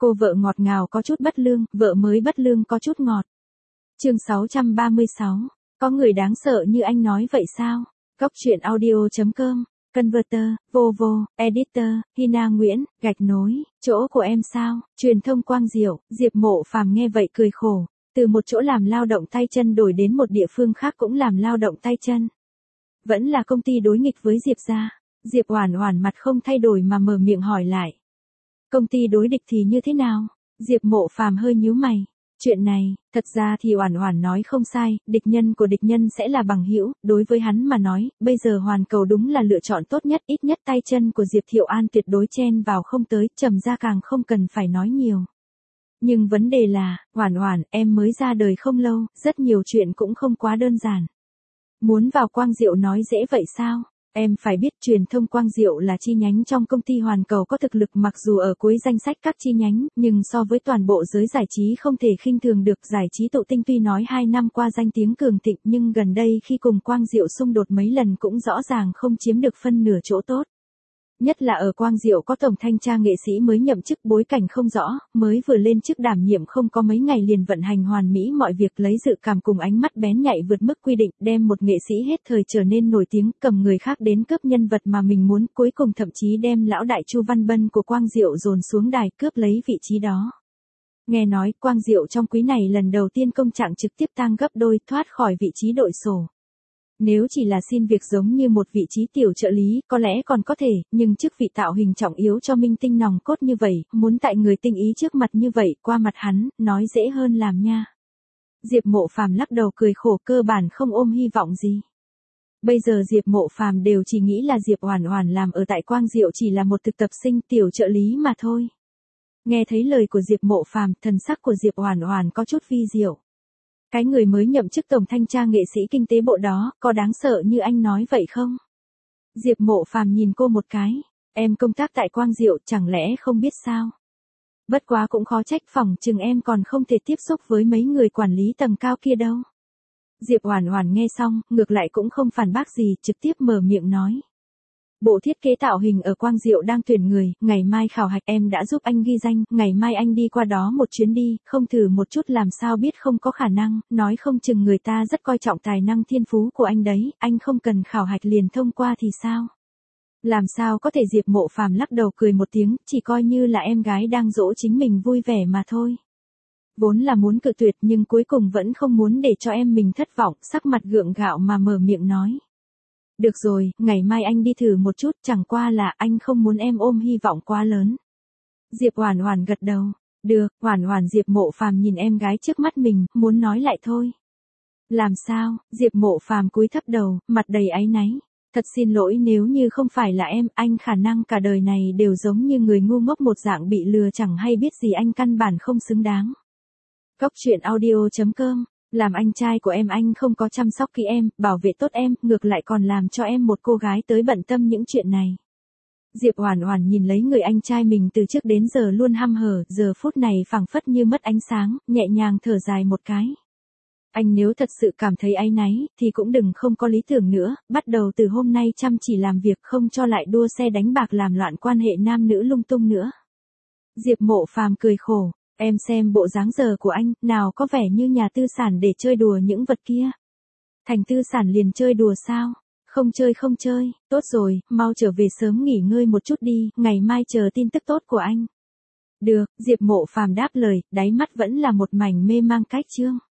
Cô vợ ngọt ngào có chút bất lương, vợ mới bất lương có chút ngọt. Chương 636. Có người đáng sợ như anh nói vậy sao? Góc truyện audio.com, Converter, Vovo, Editor, Hina Nguyễn, gạch nối, chỗ của em sao? Truyền thông Quang Diệu. Diệp Mộ Phàm nghe vậy cười khổ, từ một chỗ làm lao động tay chân đổi đến một địa phương khác cũng làm lao động tay chân. Vẫn là công ty đối nghịch với Diệp gia. Diệp Oản Oản mặt không thay đổi mà mở miệng hỏi lại. Công ty đối địch thì như thế nào? Diệp Mộ Phàm hơi nhíu mày. Chuyện này, thật ra thì Oản Oản nói không sai, địch nhân của địch nhân sẽ là bằng hữu, đối với hắn mà nói, bây giờ Hoàn Cầu đúng là lựa chọn tốt nhất, ít nhất tay chân của Diệp Thiệu An tuyệt đối chen vào không tới, Trầm gia càng không cần phải nói nhiều. Nhưng vấn đề là, Oản Oản, em mới ra đời không lâu, rất nhiều chuyện cũng không quá đơn giản. Muốn vào Quang Diệu nói dễ vậy sao? Em phải biết truyền thông Quang Diệu là chi nhánh trong công ty Hoàn Cầu có thực lực mặc dù ở cuối danh sách các chi nhánh, nhưng so với toàn bộ giới giải trí không thể khinh thường được. Giải trí Tụ Tinh tuy nói 2 năm qua danh tiếng cường thịnh nhưng gần đây khi cùng Quang Diệu xung đột mấy lần cũng rõ ràng không chiếm được phân nửa chỗ tốt. Nhất là ở Quang Diệu có tổng thanh tra nghệ sĩ mới nhậm chức bối cảnh không rõ, mới vừa lên chức đảm nhiệm không có mấy ngày liền vận hành hoàn mỹ mọi việc lấy dự cảm cùng ánh mắt bén nhạy vượt mức quy định, đem một nghệ sĩ hết thời trở nên nổi tiếng, cầm người khác đến cướp nhân vật mà mình muốn, cuối cùng thậm chí đem lão đại Chu Văn Bân của Quang Diệu dồn xuống đài cướp lấy vị trí đó. Nghe nói Quang Diệu trong quý này lần đầu tiên công trạng trực tiếp tăng gấp đôi, thoát khỏi vị trí đội sổ. Nếu chỉ là xin việc giống như một vị trí tiểu trợ lý, có lẽ còn có thể, nhưng chức vị tạo hình trọng yếu cho minh tinh nòng cốt như vậy, muốn tại người tinh ý trước mặt như vậy, qua mặt hắn, nói dễ hơn làm nha. Diệp Mộ Phàm lắc đầu cười khổ, cơ bản không ôm hy vọng gì. Bây giờ Diệp Mộ Phàm đều chỉ nghĩ là Diệp Oản Oản làm ở tại Quang Diệu chỉ là một thực tập sinh tiểu trợ lý mà thôi. Nghe thấy lời của Diệp Mộ Phàm, thần sắc của Diệp Oản Oản có chút vi diệu. Cái người mới nhậm chức tổng thanh tra nghệ sĩ kinh tế bộ đó, có đáng sợ như anh nói vậy không? Diệp Mộ Phàm nhìn cô một cái, em công tác tại Quang Diệu chẳng lẽ không biết sao? Bất quá cũng khó trách, phỏng chừng em còn không thể tiếp xúc với mấy người quản lý tầng cao kia đâu. Diệp Oản Oản nghe xong, ngược lại cũng không phản bác gì, trực tiếp mở miệng nói. Bộ thiết kế tạo hình ở Quang Diệu đang tuyển người, ngày mai khảo hạch, em đã giúp anh ghi danh, ngày mai anh đi qua đó một chuyến đi, không thử một chút làm sao biết không có khả năng, nói không chừng người ta rất coi trọng tài năng thiên phú của anh đấy, anh không cần khảo hạch liền thông qua thì sao? Làm sao có thể? Diệp Mộ Phàm lắc đầu cười một tiếng, chỉ coi như là em gái đang dỗ chính mình vui vẻ mà thôi. Vốn là muốn cự tuyệt nhưng cuối cùng vẫn không muốn để cho em mình thất vọng, sắc mặt gượng gạo mà mở miệng nói. Được rồi, ngày mai anh đi thử một chút, chẳng qua là anh không muốn em ôm hy vọng quá lớn. Diệp Oản Oản gật đầu. Được, Oản Oản. Diệp Mộ Phàm nhìn em gái trước mắt mình, muốn nói lại thôi. Làm sao? Diệp Mộ Phàm cúi thấp đầu, mặt đầy áy náy. Thật xin lỗi, nếu như không phải là em, anh khả năng cả đời này đều giống như người ngu ngốc một dạng bị lừa chẳng hay biết gì, anh căn bản không xứng đáng. Góc truyện audio.com. Làm anh trai của em anh không có chăm sóc kỹ em, bảo vệ tốt em, ngược lại còn làm cho em một cô gái tới bận tâm những chuyện này. Diệp Oản Oản nhìn lấy người anh trai mình từ trước đến giờ luôn hăm hở, giờ phút này phảng phất như mất ánh sáng, nhẹ nhàng thở dài một cái. Anh nếu thật sự cảm thấy áy náy, thì cũng đừng không có lý tưởng nữa, bắt đầu từ hôm nay chăm chỉ làm việc, không cho lại đua xe đánh bạc làm loạn quan hệ nam nữ lung tung nữa. Diệp Mộ Phàm cười khổ. Em xem bộ dáng giờ của anh, nào có vẻ như nhà tư sản để chơi đùa những vật kia. Thành tư sản liền chơi đùa sao? Không chơi không chơi, tốt rồi, mau trở về sớm nghỉ ngơi một chút đi, ngày mai chờ tin tức tốt của anh. Được, Diệp Mộ Phàm đáp lời, đáy mắt vẫn là một mảnh mê mang cách chương.